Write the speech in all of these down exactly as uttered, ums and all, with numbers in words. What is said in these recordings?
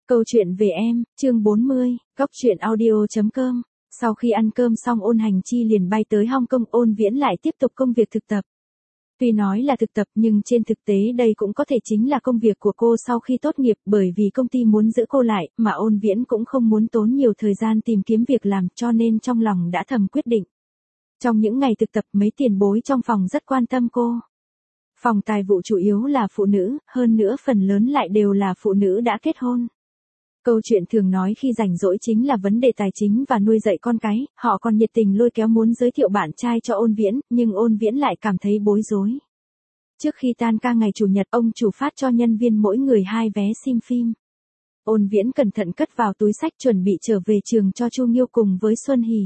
Câu chuyện về em, chương bốn mươi, góc truyện audio chấm com. Sau khi ăn cơm xong Ôn Hành Chi liền bay tới Hong Kong, Ôn Viễn lại tiếp tục công việc thực tập. Tuy nói là thực tập nhưng trên thực tế đây cũng có thể chính là công việc của cô sau khi tốt nghiệp, bởi vì công ty muốn giữ cô lại, mà Ôn Viễn cũng không muốn tốn nhiều thời gian tìm kiếm việc làm, cho nên trong lòng đã thầm quyết định. Trong những ngày thực tập, mấy tiền bối trong phòng rất quan tâm cô. Phòng tài vụ chủ yếu là phụ nữ, hơn nữa phần lớn lại đều là phụ nữ đã kết hôn. Câu chuyện thường nói khi rảnh rỗi chính là vấn đề tài chính và nuôi dạy con cái, họ còn nhiệt tình lôi kéo muốn giới thiệu bạn trai cho Ôn Viễn, nhưng Ôn Viễn lại cảm thấy bối rối. Trước khi tan ca ngày chủ nhật, ông chủ phát cho nhân viên mỗi người hai vé xem phim. Ôn Viễn cẩn thận cất vào túi sách chuẩn bị trở về trường cho Chu Nghiêu cùng với Xuân Hỷ.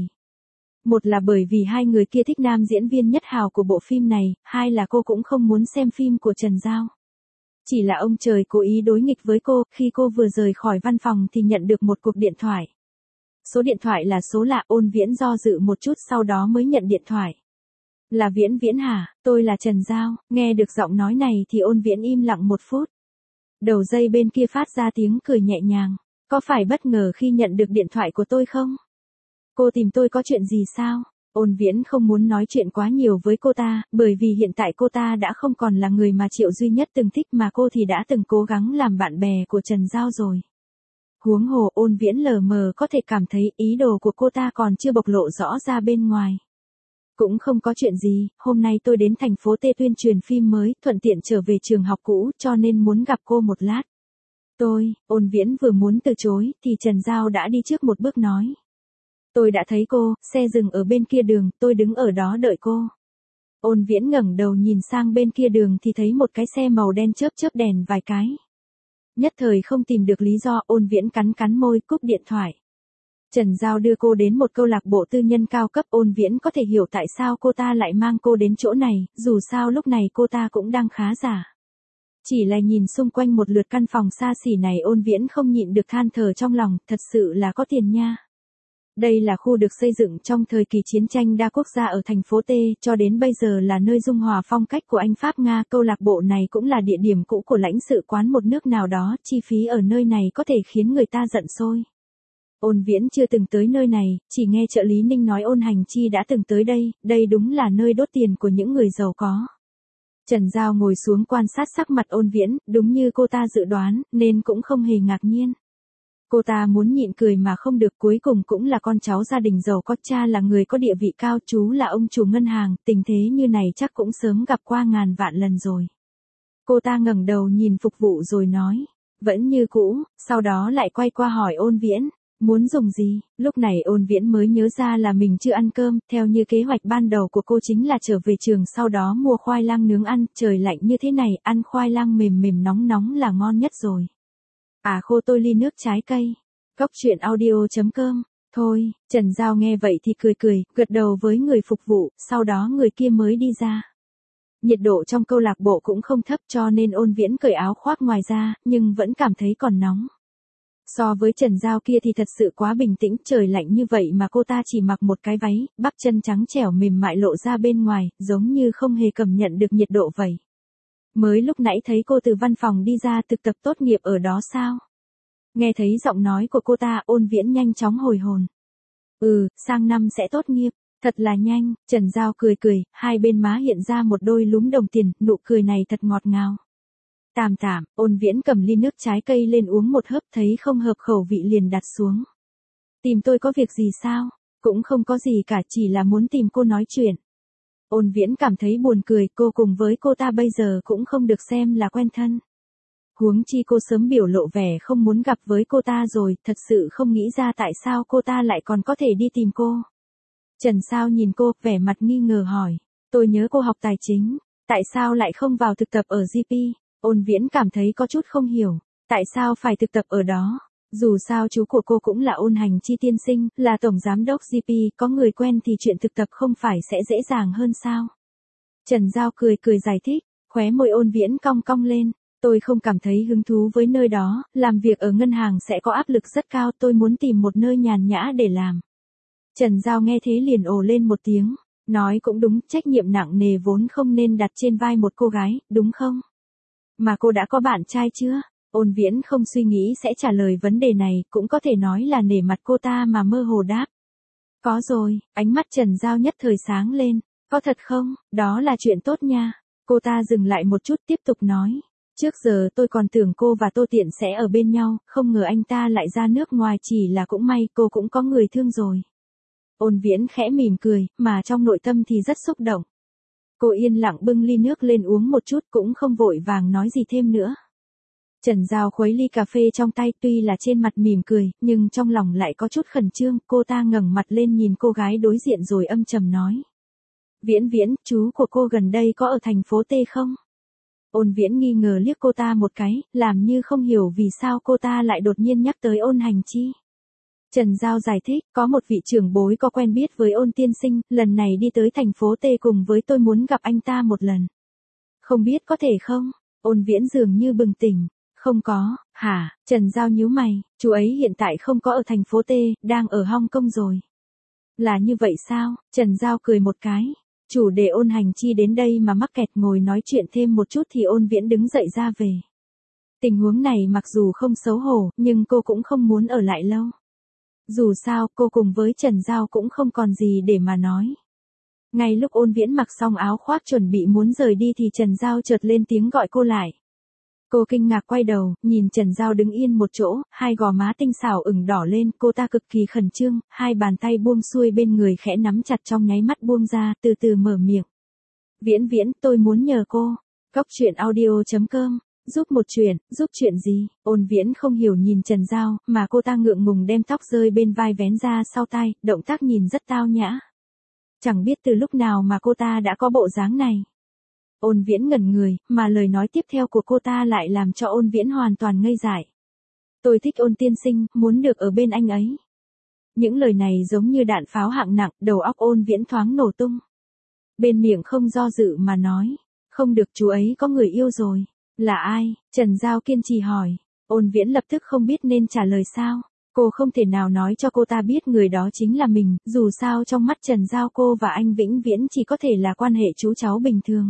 Một là bởi vì hai người kia thích nam diễn viên nhất hào của bộ phim này, hai là cô cũng không muốn xem phim của Trần Giao. Chỉ là ông trời cố ý đối nghịch với cô, khi cô vừa rời khỏi văn phòng thì nhận được một cuộc điện thoại. Số điện thoại là số lạ, Ôn Viễn do dự một chút sau đó mới nhận điện thoại. Là Viễn Viễn hả, tôi là Trần Giao, nghe được giọng nói này thì Ôn Viễn im lặng một phút. Đầu dây bên kia phát ra tiếng cười nhẹ nhàng, có phải bất ngờ khi nhận được điện thoại của tôi không? Cô tìm tôi có chuyện gì sao? Ôn Viễn không muốn nói chuyện quá nhiều với cô ta, bởi vì hiện tại cô ta đã không còn là người mà Triệu Duy Nhất từng thích, mà cô thì đã từng cố gắng làm bạn bè của Trần Giao rồi. Huống hồ Ôn Viễn lờ mờ có thể cảm thấy ý đồ của cô ta còn chưa bộc lộ rõ ra bên ngoài. Cũng không có chuyện gì, hôm nay tôi đến thành phố T tuyên truyền phim mới, thuận tiện trở về trường học cũ, cho nên muốn gặp cô một lát. Tôi, Ôn Viễn vừa muốn từ chối, thì Trần Giao đã đi trước một bước nói. Tôi đã thấy cô, xe dừng ở bên kia đường, tôi đứng ở đó đợi cô. Ôn Viễn ngẩng đầu nhìn sang bên kia đường thì thấy một cái xe màu đen chớp chớp đèn vài cái. Nhất thời không tìm được lý do, Ôn Viễn cắn cắn môi cúp điện thoại. Trần Giao đưa cô đến một câu lạc bộ tư nhân cao cấp, Ôn Viễn có thể hiểu tại sao cô ta lại mang cô đến chỗ này, dù sao lúc này cô ta cũng đang khá giả. Chỉ là nhìn xung quanh một lượt căn phòng xa xỉ này, Ôn Viễn không nhịn được than thở trong lòng, thật sự là có tiền nha. Đây là khu được xây dựng trong thời kỳ chiến tranh đa quốc gia ở thành phố T, cho đến bây giờ là nơi dung hòa phong cách của Anh Pháp Nga. Câu lạc bộ này cũng là địa điểm cũ của lãnh sự quán một nước nào đó, chi phí ở nơi này có thể khiến người ta giận sôi. Ôn Viễn chưa từng tới nơi này, chỉ nghe trợ lý Ninh nói Ôn Hành Chi đã từng tới đây, đây đúng là nơi đốt tiền của những người giàu có. Trần Giao ngồi xuống quan sát sắc mặt Ôn Viễn, đúng như cô ta dự đoán, nên cũng không hề ngạc nhiên. Cô ta muốn nhịn cười mà không được, cuối cùng cũng là con cháu gia đình giàu có, cha là người có địa vị cao, chú là ông chủ ngân hàng, tình thế như này chắc cũng sớm gặp qua ngàn vạn lần rồi. Cô ta ngẩng đầu nhìn phục vụ rồi nói, vẫn như cũ, sau đó lại quay qua hỏi Ôn Viễn, muốn dùng gì? Lúc này Ôn Viễn mới nhớ ra là mình chưa ăn cơm, theo như kế hoạch ban đầu của cô chính là trở về trường sau đó mua khoai lang nướng ăn, trời lạnh như thế này, ăn khoai lang mềm mềm nóng nóng là ngon nhất rồi. À khô tôi ly nước trái cây. Góc truyện audio chấm com. Thôi, Trần Giao nghe vậy thì cười cười, gật đầu với người phục vụ, sau đó người kia mới đi ra. Nhiệt độ trong câu lạc bộ cũng không thấp cho nên Ôn Viễn cởi áo khoác ngoài ra, nhưng vẫn cảm thấy còn nóng. So với Trần Giao kia thì thật sự quá bình tĩnh, trời lạnh như vậy mà cô ta chỉ mặc một cái váy, bắp chân trắng trẻo mềm mại lộ ra bên ngoài, giống như không hề cảm nhận được nhiệt độ vậy. Mới lúc nãy thấy cô từ văn phòng đi ra, thực tập tốt nghiệp ở đó sao? Nghe thấy giọng nói của cô ta, Ôn Viễn nhanh chóng hồi hồn. Ừ, sang năm sẽ tốt nghiệp, thật là nhanh. Trần Giao cười cười, hai bên má hiện ra một đôi lúm đồng tiền, nụ cười này thật ngọt ngào. Tạm tạm, Ôn Viễn cầm ly nước trái cây lên uống một hớp, thấy không hợp khẩu vị liền đặt xuống. Tìm tôi có việc gì sao? Cũng không có gì cả, chỉ là muốn tìm cô nói chuyện. Ôn Viễn cảm thấy buồn cười, cô cùng với cô ta bây giờ cũng không được xem là quen thân. Huống chi cô sớm biểu lộ vẻ không muốn gặp với cô ta rồi, thật sự không nghĩ ra tại sao cô ta lại còn có thể đi tìm cô. Trần Sao nhìn cô, vẻ mặt nghi ngờ hỏi, tôi nhớ cô học tài chính, tại sao lại không vào thực tập ở giê pê? Ôn Viễn cảm thấy có chút không hiểu, tại sao phải thực tập ở đó? Dù sao chú của cô cũng là Ôn Hành Chi tiên sinh, là tổng giám đốc giê pê, có người quen thì chuyện thực tập không phải sẽ dễ dàng hơn sao? Trần Giao cười cười giải thích, khóe môi Ôn Viễn cong cong lên, tôi không cảm thấy hứng thú với nơi đó, làm việc ở ngân hàng sẽ có áp lực rất cao, tôi muốn tìm một nơi nhàn nhã để làm. Trần Giao nghe thế liền ồ lên một tiếng, nói cũng đúng, trách nhiệm nặng nề vốn không nên đặt trên vai một cô gái, đúng không? Mà cô đã có bạn trai chưa? Ôn Viễn không suy nghĩ sẽ trả lời vấn đề này, cũng có thể nói là nể mặt cô ta mà mơ hồ đáp. Có rồi, ánh mắt Trần Giao nhất thời sáng lên. Có thật không? Đó là chuyện tốt nha. Cô ta dừng lại một chút tiếp tục nói. Trước giờ tôi còn tưởng cô và Tô Tiện sẽ ở bên nhau, không ngờ anh ta lại ra nước ngoài, chỉ là cũng may cô cũng có người thương rồi. Ôn Viễn khẽ mỉm cười, mà trong nội tâm thì rất xúc động. Cô yên lặng bưng ly nước lên uống một chút, cũng không vội vàng nói gì thêm nữa. Trần Giao khuấy ly cà phê trong tay, tuy là trên mặt mỉm cười, nhưng trong lòng lại có chút khẩn trương. Cô ta ngẩng mặt lên nhìn cô gái đối diện rồi âm trầm nói. Viễn Viễn, chú của cô gần đây có ở thành phố T không? Ôn Viễn nghi ngờ liếc cô ta một cái, làm như không hiểu vì sao cô ta lại đột nhiên nhắc tới Ôn Hành Chi. Trần Giao giải thích, có một vị trưởng bối có quen biết với Ôn tiên sinh, lần này đi tới thành phố T cùng với tôi, muốn gặp anh ta một lần. Không biết có thể không? Ôn Viễn dường như bừng tỉnh. Không có, hả? Trần Giao nhíu mày, chú ấy hiện tại không có ở thành phố T, đang ở Hong Kong rồi. Là như vậy sao? Trần Giao cười một cái. Chủ đề Ôn Hành Chi đến đây mà mắc kẹt, ngồi nói chuyện thêm một chút thì Ôn Viễn đứng dậy ra về. Tình huống này mặc dù không xấu hổ, nhưng cô cũng không muốn ở lại lâu. Dù sao, cô cùng với Trần Giao cũng không còn gì để mà nói. Ngay lúc Ôn Viễn mặc xong áo khoác chuẩn bị muốn rời đi thì Trần Giao chợt lên tiếng gọi cô lại. Cô kinh ngạc quay đầu, nhìn Trần Giao đứng yên một chỗ, hai gò má tinh xảo ửng đỏ lên, cô ta cực kỳ khẩn trương, hai bàn tay buông xuôi bên người khẽ nắm chặt, trong nháy mắt buông ra, từ từ mở miệng. Viễn Viễn, tôi muốn nhờ cô. Góc truyện audio chấm com, giúp một chuyện, giúp chuyện gì? Ôn Viễn không hiểu nhìn Trần Giao, mà cô ta ngượng ngùng đem tóc rơi bên vai vén ra sau tai, động tác nhìn rất tao nhã. Chẳng biết từ lúc nào mà cô ta đã có bộ dáng này. Ôn Viễn ngẩn người, mà lời nói tiếp theo của cô ta lại làm cho Ôn Viễn hoàn toàn ngây dại. Tôi thích Ôn tiên sinh, muốn được ở bên anh ấy. Những lời này giống như đạn pháo hạng nặng, đầu óc Ôn Viễn thoáng nổ tung. Bên miệng không do dự mà nói. Không được, chú ấy có người yêu rồi. Là ai? Trần Giao kiên trì hỏi. Ôn Viễn lập tức không biết nên trả lời sao. Cô không thể nào nói cho cô ta biết người đó chính là mình, dù sao trong mắt Trần Giao cô và anh Vĩnh Viễn chỉ có thể là quan hệ chú cháu bình thường.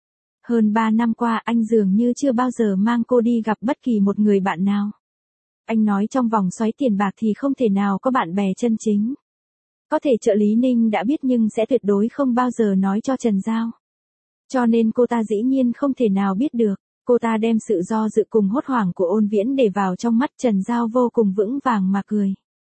Hơn ba năm qua anh dường như chưa bao giờ mang cô đi gặp bất kỳ một người bạn nào. Anh nói trong vòng xoáy tiền bạc thì không thể nào có bạn bè chân chính. Có thể trợ lý Ninh đã biết nhưng sẽ tuyệt đối không bao giờ nói cho Trần Giao. Cho nên cô ta dĩ nhiên không thể nào biết được. Cô ta đem sự do dự cùng hốt hoảng của Ôn Viễn để vào trong mắt Trần Giao, vô cùng vững vàng mà cười.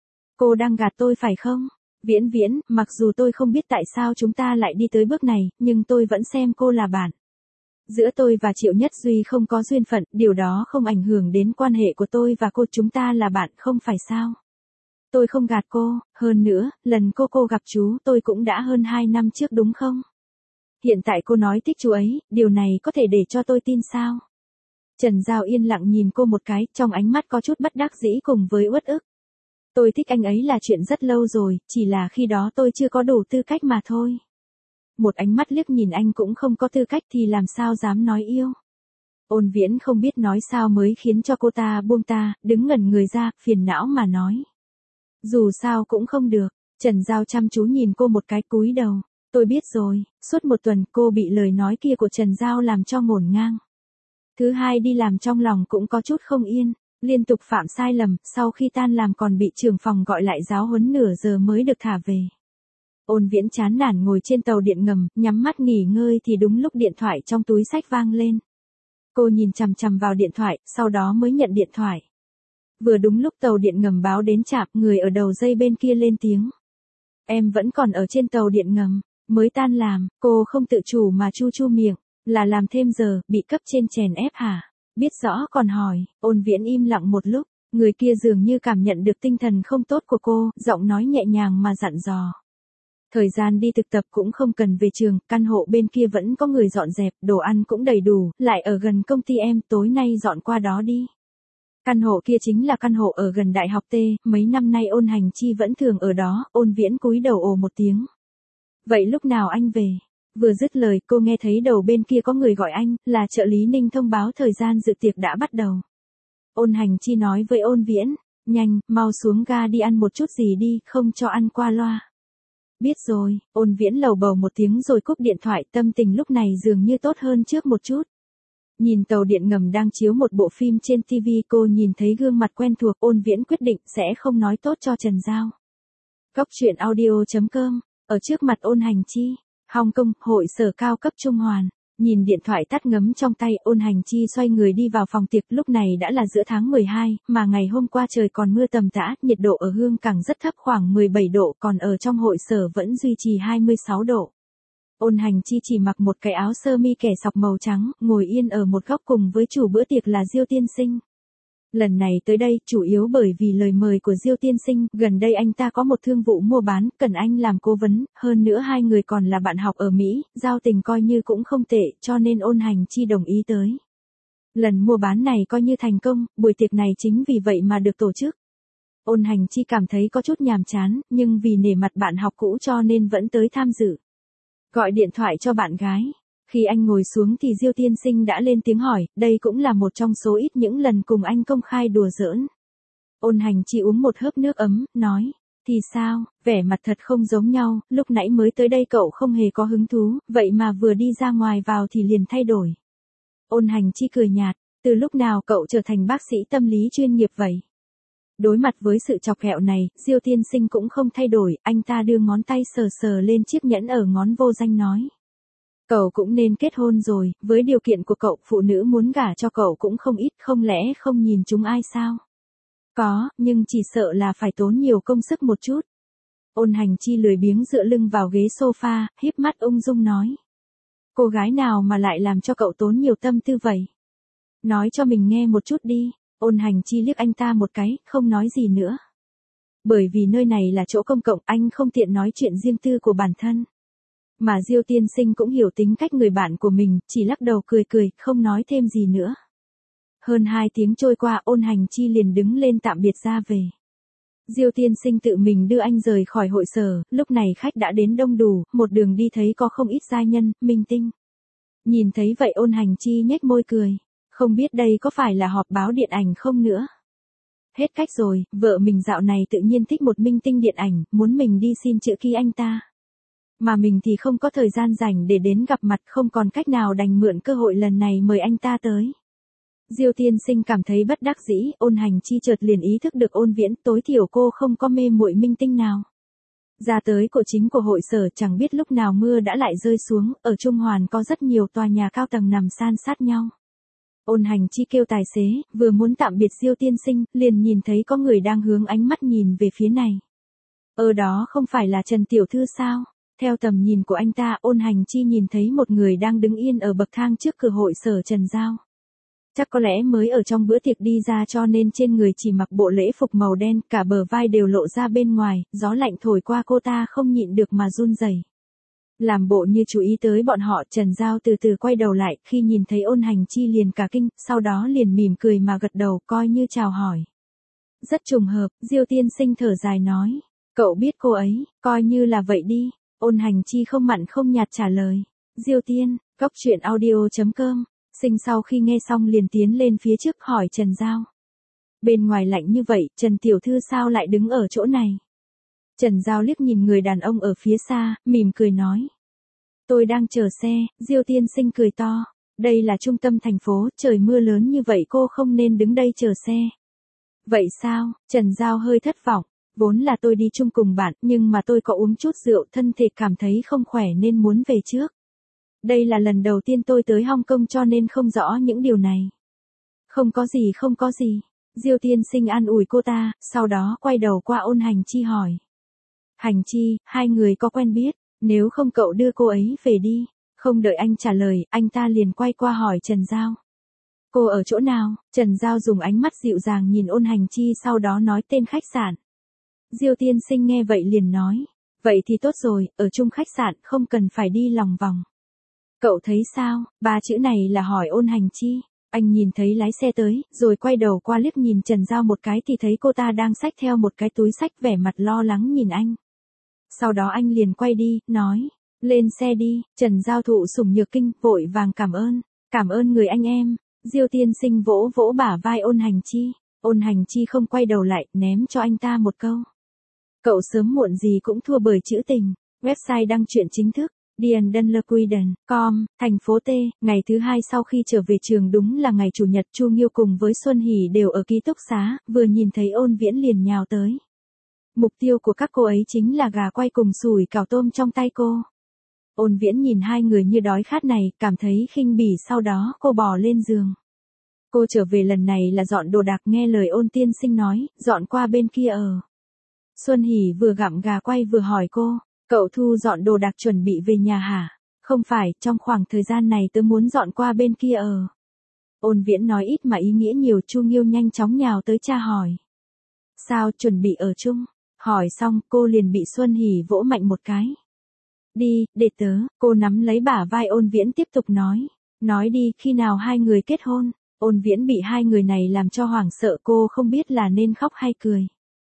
Cô đang gạt tôi phải không? Viễn Viễn, mặc dù tôi không biết tại sao chúng ta lại đi tới bước này, nhưng tôi vẫn xem cô là bạn. Giữa tôi và Triệu Nhất Duy không có duyên phận, điều đó không ảnh hưởng đến quan hệ của tôi và cô, chúng ta là bạn không phải sao? Tôi không gạt cô, hơn nữa, lần cô cô gặp chú tôi cũng đã hơn hai năm trước đúng không? Hiện tại cô nói thích chú ấy, điều này có thể để cho tôi tin sao? Trần Giao yên lặng nhìn cô một cái, trong ánh mắt có chút bất đắc dĩ cùng với uất ức. Tôi thích anh ấy là chuyện rất lâu rồi, chỉ là khi đó tôi chưa có đủ tư cách mà thôi. Một ánh mắt liếc nhìn anh cũng không có tư cách thì làm sao dám nói yêu. Ôn Viễn không biết nói sao mới khiến cho cô ta buông ta, đứng ngẩn người ra, phiền não mà nói. Dù sao cũng không được. Trần Giao chăm chú nhìn cô một cái, cúi đầu. Tôi biết rồi, suốt một tuần cô bị lời nói kia của Trần Giao làm cho ngổn ngang. Thứ hai đi làm trong lòng cũng có chút không yên, liên tục phạm sai lầm, sau khi tan làm còn bị trưởng phòng gọi lại giáo huấn nửa giờ mới được thả về. Ôn Viễn chán nản ngồi trên tàu điện ngầm, nhắm mắt nghỉ ngơi thì đúng lúc điện thoại trong túi xách vang lên. Cô nhìn chằm chằm vào điện thoại, sau đó mới nhận điện thoại. Vừa đúng lúc tàu điện ngầm báo đến trạm, người ở đầu dây bên kia lên tiếng. Em vẫn còn ở trên tàu điện ngầm, mới tan làm, cô không tự chủ mà chu chu miệng, là làm thêm giờ, bị cấp trên chèn ép hả? Biết rõ còn hỏi. Ôn Viễn im lặng một lúc, người kia dường như cảm nhận được tinh thần không tốt của cô, giọng nói nhẹ nhàng mà dặn dò. Thời gian đi thực tập cũng không cần về trường, căn hộ bên kia vẫn có người dọn dẹp, đồ ăn cũng đầy đủ, lại ở gần công ty em, tối nay dọn qua đó đi. Căn hộ kia chính là căn hộ ở gần Đại học T, mấy năm nay Ôn Hành Chi vẫn thường ở đó. Ôn Viễn cúi đầu ồ một tiếng. Vậy lúc nào anh về? Vừa dứt lời cô nghe thấy đầu bên kia có người gọi anh, là trợ lý Ninh thông báo thời gian dự tiệc đã bắt đầu. Ôn Hành Chi nói với Ôn Viễn, nhanh, mau xuống ga đi ăn một chút gì đi, không cho ăn qua loa. Biết rồi. Ôn Viễn lầu bầu một tiếng rồi cúp điện thoại, tâm tình lúc này dường như tốt hơn trước một chút. Nhìn tàu điện ngầm đang chiếu một bộ phim trên ti vi, cô nhìn thấy gương mặt quen thuộc, Ôn Viễn quyết định sẽ không nói tốt cho Trần Giao. Cóc truyện audio chấm com, ở trước mặt Ôn Hành Chi, Hồng Kông, hội sở cao cấp Trung Hoàn. Nhìn điện thoại tắt ngấm trong tay, Ôn Hành Chi xoay người đi vào phòng tiệc. Lúc này đã là giữa tháng mười hai, mà ngày hôm qua trời còn mưa tầm tã, nhiệt độ ở Hương Cảng rất thấp khoảng mười bảy độ, còn ở trong hội sở vẫn duy trì hai mươi sáu độ. Ôn Hành Chi chỉ mặc một cái áo sơ mi kẻ sọc màu trắng, ngồi yên ở một góc cùng với chủ bữa tiệc là Diêu Tiên Sinh. Lần này tới đây, chủ yếu bởi vì lời mời của Diêu Tiên Sinh, gần đây anh ta có một thương vụ mua bán, cần anh làm cố vấn, hơn nữa hai người còn là bạn học ở Mỹ, giao tình coi như cũng không tệ, cho nên Ôn Hành Chi đồng ý tới. Lần mua bán này coi như thành công, buổi tiệc này chính vì vậy mà được tổ chức. Ôn Hành Chi cảm thấy có chút nhàm chán, nhưng vì nể mặt bạn học cũ cho nên vẫn tới tham dự. Gọi điện thoại cho bạn gái. Khi anh ngồi xuống thì Diêu Tiên Sinh đã lên tiếng hỏi, đây cũng là một trong số ít những lần cùng anh công khai đùa giỡn. Ôn Hành Chi uống một hớp nước ấm, nói, thì sao, vẻ mặt thật không giống nhau, lúc nãy mới tới đây cậu không hề có hứng thú, vậy mà vừa đi ra ngoài vào thì liền thay đổi. Ôn Hành Chi cười nhạt, từ lúc nào cậu trở thành bác sĩ tâm lý chuyên nghiệp vậy? Đối mặt với sự chọc ghẹo này, Diêu Tiên Sinh cũng không thay đổi, anh ta đưa ngón tay sờ sờ lên chiếc nhẫn ở ngón vô danh nói. Cậu cũng nên kết hôn rồi, với điều kiện của cậu, phụ nữ muốn gả cho cậu cũng không ít, không lẽ không nhìn chúng ai sao? Có, nhưng chỉ sợ là phải tốn nhiều công sức một chút. Ôn Hành Chi lười biếng dựa lưng vào ghế sofa, híp mắt ung dung nói. Cô gái nào mà lại làm cho cậu tốn nhiều tâm tư vậy? Nói cho mình nghe một chút đi. Ôn Hành Chi liếc anh ta một cái, không nói gì nữa. Bởi vì nơi này là chỗ công cộng, anh không tiện nói chuyện riêng tư của bản thân. Mà Diêu Tiên Sinh cũng hiểu tính cách người bạn của mình, chỉ lắc đầu cười cười, không nói thêm gì nữa. Hơn hai tiếng trôi qua, Ôn Hành Chi liền đứng lên tạm biệt ra về. Diêu Tiên Sinh tự mình đưa anh rời khỏi hội sở, lúc này khách đã đến đông đủ, một đường đi thấy có không ít giai nhân, minh tinh. Nhìn thấy vậy Ôn Hành Chi nhếch môi cười. Không biết đây có phải là họp báo điện ảnh không nữa? Hết cách rồi, vợ mình dạo này tự nhiên thích một minh tinh điện ảnh, muốn mình đi xin chữ ký anh ta. Mà mình thì không có thời gian rảnh để đến gặp mặt, không còn cách nào đành mượn cơ hội lần này mời anh ta tới. Diêu Tiên Sinh cảm thấy bất đắc dĩ, Ôn Hành Chi chợt liền ý thức được Ôn Viễn, tối thiểu cô không có mê muội minh tinh nào. Ra tới cổ chính của hội sở, chẳng biết lúc nào mưa đã lại rơi xuống, ở Trung Hoàn có rất nhiều tòa nhà cao tầng nằm san sát nhau. Ôn Hành Chi kêu tài xế, vừa muốn tạm biệt Diêu Tiên Sinh, liền nhìn thấy có người đang hướng ánh mắt nhìn về phía này. Ở đó không phải là Trần Tiểu Thư sao? Theo tầm nhìn của anh ta, Ôn Hành Chi nhìn thấy một người đang đứng yên ở bậc thang trước cửa hội sở Trần Giao. Chắc có lẽ mới ở trong bữa tiệc đi ra cho nên trên người chỉ mặc bộ lễ phục màu đen, cả bờ vai đều lộ ra bên ngoài, gió lạnh thổi qua cô ta không nhịn được mà run rẩy. Làm bộ như chú ý tới bọn họ, Trần Giao từ từ quay đầu lại, khi nhìn thấy Ôn Hành Chi liền cả kinh, sau đó liền mỉm cười mà gật đầu, coi như chào hỏi. Rất trùng hợp, Diêu Tiên Sinh thở dài nói, cậu biết cô ấy, coi như là vậy đi. Ôn Hành Chi không mặn không nhạt trả lời. Diêu Tiên, cóc truyện audio chấm com. Sinh sau khi nghe xong liền tiến lên phía trước hỏi Trần Giao. Bên ngoài lạnh như vậy, Trần Tiểu Thư sao lại đứng ở chỗ này? Trần Giao liếc nhìn người đàn ông ở phía xa, mỉm cười nói. Tôi đang chờ xe. Diêu Tiên Sinh cười to. Đây là trung tâm thành phố, trời mưa lớn như vậy cô không nên đứng đây chờ xe. Vậy sao? Trần Giao hơi thất vọng. Vốn là tôi đi chung cùng bạn, nhưng mà tôi có uống chút rượu, thân thể cảm thấy không khỏe nên muốn về trước. Đây là lần đầu tiên tôi tới Hong Kong cho nên không rõ những điều này. Không có gì không có gì. Diêu Tiên Sinh an ủi cô ta, sau đó quay đầu qua Ôn Hành Chi hỏi. Hành Chi, hai người có quen biết, nếu không cậu đưa cô ấy về đi. Không đợi anh trả lời, anh ta liền quay qua hỏi Trần Giao. Cô ở chỗ nào? Trần Giao dùng ánh mắt dịu dàng nhìn Ôn Hành Chi sau đó nói tên khách sạn. Diêu Tiên Sinh nghe vậy liền nói. Vậy thì tốt rồi, ở chung khách sạn, không cần phải đi lòng vòng. Cậu thấy sao? Ba chữ này là hỏi Ôn Hành Chi. Anh nhìn thấy lái xe tới, rồi quay đầu qua liếc nhìn Trần Giao một cái thì thấy cô ta đang xách theo một cái túi xách vẻ mặt lo lắng nhìn anh. Sau đó anh liền quay đi, nói. Lên xe đi. Trần Giao thụ sủng nhược kinh, vội vàng cảm ơn. Cảm ơn người anh em. Diêu Tiên Sinh vỗ vỗ bả vai Ôn Hành Chi. Ôn Hành Chi không quay đầu lại, ném cho anh ta một câu. Cậu sớm muộn gì cũng thua bởi chữ tình. Website đăng truyện chính thức. Dian Dunlequiden, com, thành phố T, ngày thứ hai sau khi trở về trường đúng là ngày chủ nhật. Chu Nghiêu cùng với Xuân Hỷ đều ở ký túc xá, vừa nhìn thấy Ôn Viễn liền nhào tới. Mục tiêu của các cô ấy chính là gà quay cùng sủi cảo tôm trong tay cô. Ôn Viễn nhìn hai người như đói khát này, cảm thấy khinh bỉ, sau đó cô bò lên giường. Cô trở về lần này là dọn đồ đạc, nghe lời Ôn tiên sinh nói, dọn qua bên kia ở. Xuân Hỷ vừa gặm gà quay vừa hỏi cô, cậu thu dọn đồ đạc chuẩn bị về nhà hả? Không phải, trong khoảng thời gian này tớ muốn dọn qua bên kia ở. Ôn Viễn nói ít mà ý nghĩa nhiều. Chu Nghiêu nhanh chóng nhào tới tra hỏi. Sao, chuẩn bị ở chung? Hỏi xong, cô liền bị Xuân Hỷ vỗ mạnh một cái. Đi, để tớ. Cô nắm lấy bả vai Ôn Viễn tiếp tục nói. Nói đi, khi nào hai người kết hôn? Ôn Viễn bị hai người này làm cho hoảng sợ, cô không biết là nên khóc hay cười.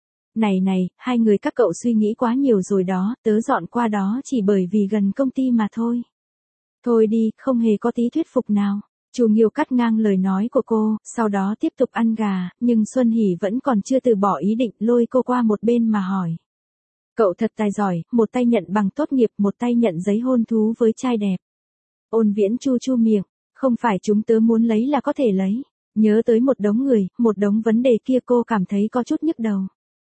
Này này, hai người các cậu suy nghĩ quá nhiều rồi đó, tớ dọn qua đó chỉ bởi vì gần công ty mà thôi. Thôi đi, không hề có tí thuyết phục nào. Chu Nghiêu cắt ngang lời nói của cô, sau đó tiếp tục ăn gà, nhưng Xuân Hỷ vẫn còn chưa từ bỏ ý định, lôi cô qua một bên mà hỏi. Cậu thật tài giỏi, một tay nhận bằng tốt nghiệp, một tay nhận giấy hôn thú với trai đẹp. Ôn Viễn chu chu miệng, không phải chúng tớ muốn lấy là có thể lấy. Nhớ tới một đống người, một đống vấn đề kia, cô cảm thấy có chút nhức đầu.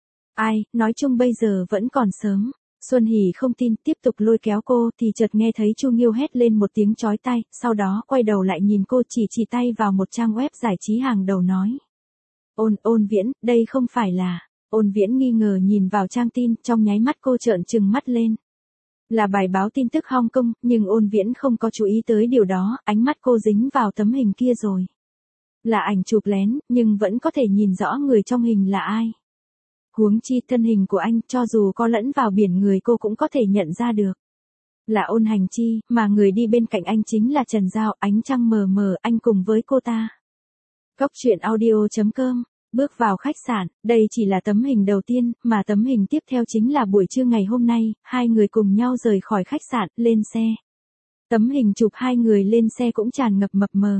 Ai, nói chung bây giờ vẫn còn sớm. Xuân Hỷ không tin, tiếp tục lôi kéo cô, thì chợt nghe thấy Chu Nghiêu hét lên một tiếng chói tai, sau đó quay đầu lại nhìn cô, chỉ chỉ tay vào một trang web giải trí hàng đầu nói. Ôn, Ôn Viễn, đây không phải là... Ôn Viễn nghi ngờ nhìn vào trang tin, trong nháy mắt cô trợn trừng mắt lên. Là bài báo tin tức Hong Kong, nhưng Ôn Viễn không có chú ý tới điều đó, ánh mắt cô dính vào tấm hình kia rồi. Là ảnh chụp lén, nhưng vẫn có thể nhìn rõ người trong hình là ai. Huống chi thân hình của anh, cho dù có lẫn vào biển người cô cũng có thể nhận ra được. Là Ôn Hành Chi, mà người đi bên cạnh anh chính là Trần Giao, ánh trăng mờ mờ, anh cùng với cô ta. Cốc truyện audio chấm com. Bước vào khách sạn, đây chỉ là tấm hình đầu tiên, mà tấm hình tiếp theo chính là buổi trưa ngày hôm nay, hai người cùng nhau rời khỏi khách sạn, lên xe. Tấm hình chụp hai người lên xe cũng tràn ngập mập mờ.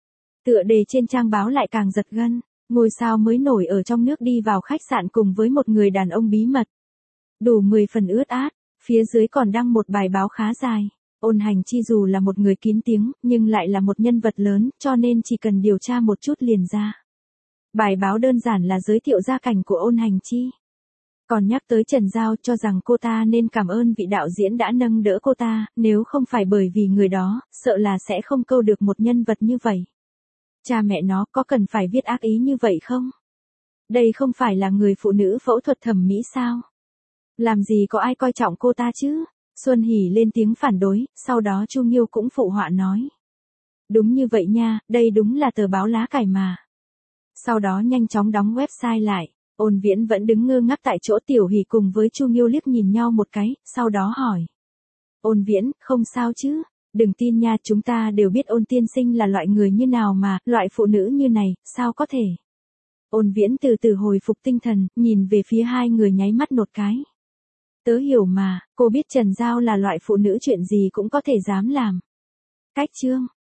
Tựa đề trên trang báo lại càng giật gân, ngôi sao mới nổi ở trong nước đi vào khách sạn cùng với một người đàn ông bí mật. Đủ mười phần ướt át, phía dưới còn đăng một bài báo khá dài. Ôn Hành Chi dù là một người kín tiếng, nhưng lại là một nhân vật lớn, cho nên chỉ cần điều tra một chút liền ra. Bài báo đơn giản là giới thiệu gia cảnh của Ôn Hành Chi. Còn nhắc tới Trần Giao, cho rằng cô ta nên cảm ơn vị đạo diễn đã nâng đỡ cô ta, nếu không phải bởi vì người đó, sợ là sẽ không câu được một nhân vật như vậy. Cha mẹ nó, có cần phải viết ác ý như vậy không? Đây không phải là người phụ nữ phẫu thuật thẩm mỹ sao? Làm gì có ai coi trọng cô ta chứ? Xuân Hỷ lên tiếng phản đối, sau đó Chu Nghiêu cũng phụ họa nói. Đúng như vậy nha, đây đúng là tờ báo lá cải mà. Sau đó nhanh chóng đóng website lại. Ôn Viễn vẫn đứng ngơ ngác tại chỗ. Tiểu Hỷ cùng với Chu Nghiêu liếc nhìn nhau một cái, sau đó hỏi. Ôn Viễn, không sao chứ? Đừng tin nha, chúng ta đều biết Ôn tiên sinh là loại người như nào mà, loại phụ nữ như này, sao có thể? Ôn Viễn từ từ hồi phục tinh thần, nhìn về phía hai người nháy mắt một cái. Tớ hiểu mà, cô biết Trần Giao là loại phụ nữ chuyện gì cũng có thể dám làm. Cách chương.